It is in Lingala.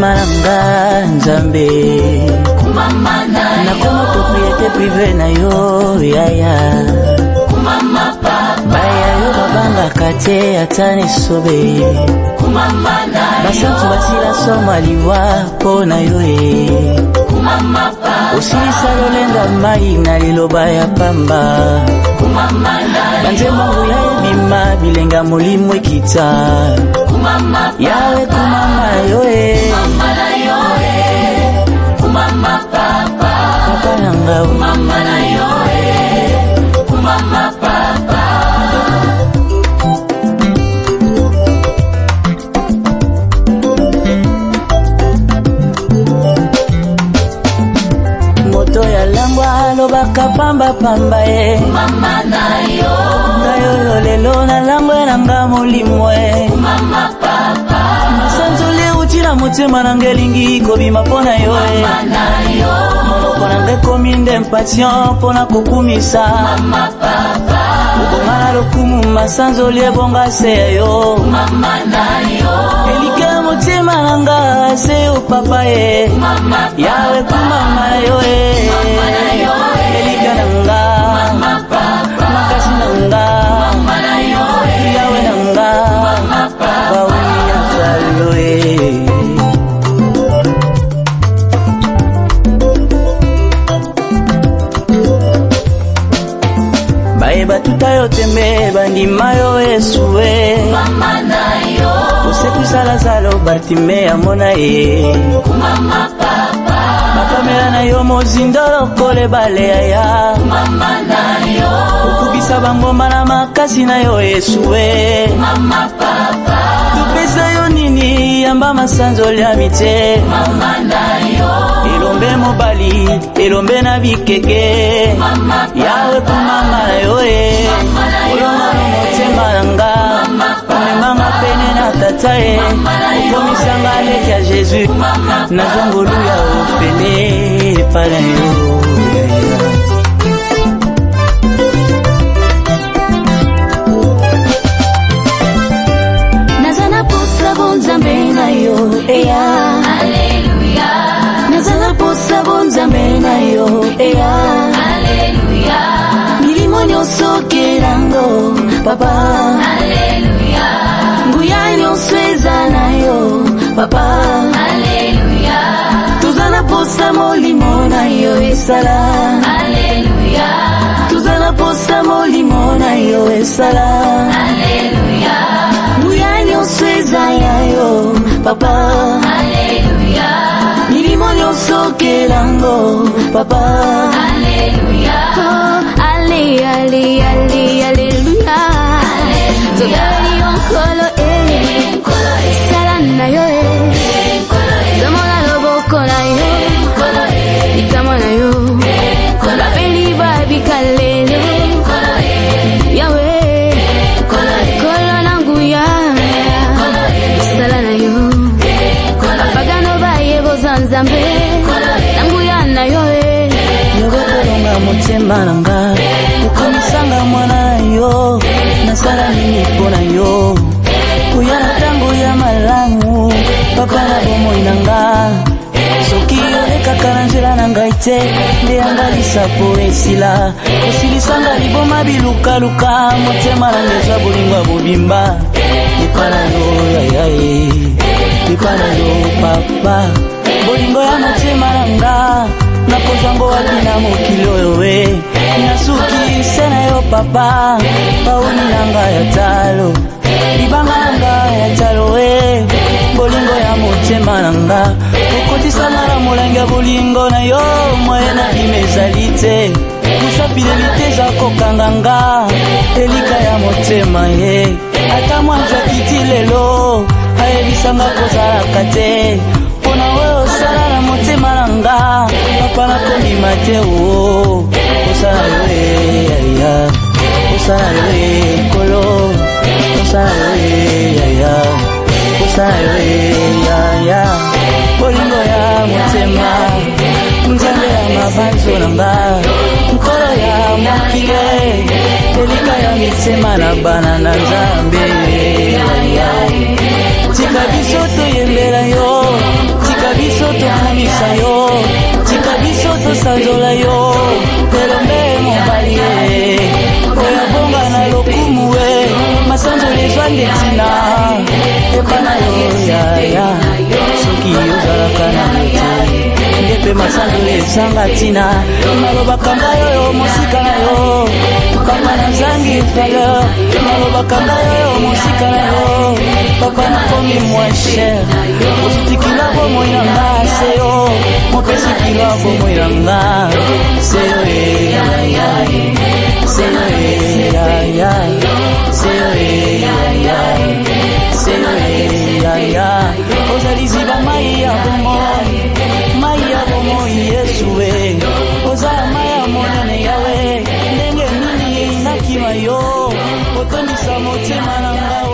motema nanga nzambe kumamana yo nakoma propriété privée na yo yaya kumama papa baya yo babanga kate atane sobe kumamana yo basantu basila soma liwa pona yo kumama papa usilisa lolenga mai na liloba ya pamba kumamana yo banze mungu ya ebima bilenga mulimu ekita kumama yawe kumama yo kumamana yo kumama papa papa nanga kumamana yo kumama papa moto ya langwa lobaka pamba pamba kumamana yo ngayo lelo na langwa nanga mulimwe kumama papa sanzole utila motema nangelingi kobima pona yo kumamana yo monoko nange kominde impatient pona kokumisa kumama papa ubongana lokumu masanzole ebonga se yo kumamana yo elika motema nanga se yo papa kumama yawe kumama yo elika nanga kumama papa makasi nanga kumamana yo yawe nanga kumama papa bauya talo baeba tutayo tembe bandima yo esue kumamana yo osekusala zalo Bartime amona ye kumama papa bakamela na yo mozindolo kole baleya ya kumamana yo okubisa bangomba na makasi na yo esue kumama papa tupesa yo nini yamba masanzoli ya mite kumamana yo elombe mobali elombe na bikeke yawe kumama na yo olonga no motema nanga omemanga pene na tata okomisanga leki ya Jésus na zongolu ya ofele pala yo nazana posa bonzambe na yo eya haleluya nazana posa bonzambe na yo eya haleluya milimo nyonso kelango papa haleluya nguya nyonso eza na yo papa haleluya tozana posa molimo na yo esala haleluya tozana posa molimo na yo esala haleluya nguya nyonso eza ya yo papa haleluya milimo nyonso kelango papa haleluya ale ale ale aleluya tobali onkolo sala na yo zamona loboko na yo likama na yo bapeli babikalelo yawe kolo na nguya sala na yo bapagano bayeboza nzambe na nguya na yo yokolonga motema nanga okomisanga mwana na yo nasala nini mpona yo kuya na ntango ya malamu papa na bomoi nanga soki olekaka na nzela na ngai te nde yanga lisapo esila kosilisanga liboma bilukaluka motema na ngeza bolingo ya bobimba lipa na yo yayaye lipa na yo papa bolingo ya motema nanga nakozwango wapi na mokili oyo we nasuki se na yo papa pauni nanga ya talo libanga nanga ya talo we bolingo ya motema nanga okotisanga na molangi ya bolingo na yo moye na bima ezali te kusa fidelite eza kokanganga elika ya motema ye ata mwanza kiti lelo ayebisanga kozalaka te mpona oyo osala na motema nanga papa nakondima te o osala yo yaya osala yo ekolo osala yo yaya osala yo yaya bolingo ya motema nzambe ya mabanzo nanga nkolo ya mokile elika ya mitema na bana na nzambe tika biso toyembela yo tika tokumisa yo tika biso tosanzola yo elombe mobali oya bonga na lokumu masanzoli ezwande tina epana yo yaya soki ozalaka na mote ndepe masanzoli ezanga tina nalobakanga yo mosika na yo kama nazangi valeur nalobakanga yo mosika na yo papa nakomi moins cher osutikila bomoi na nga seyo mopesikila bomoi na nga seyo seyo ozaliziba mai ya bomoi Yesue ozala mai ya monene yawe ndenge nini nakima yo otondisa motema na nga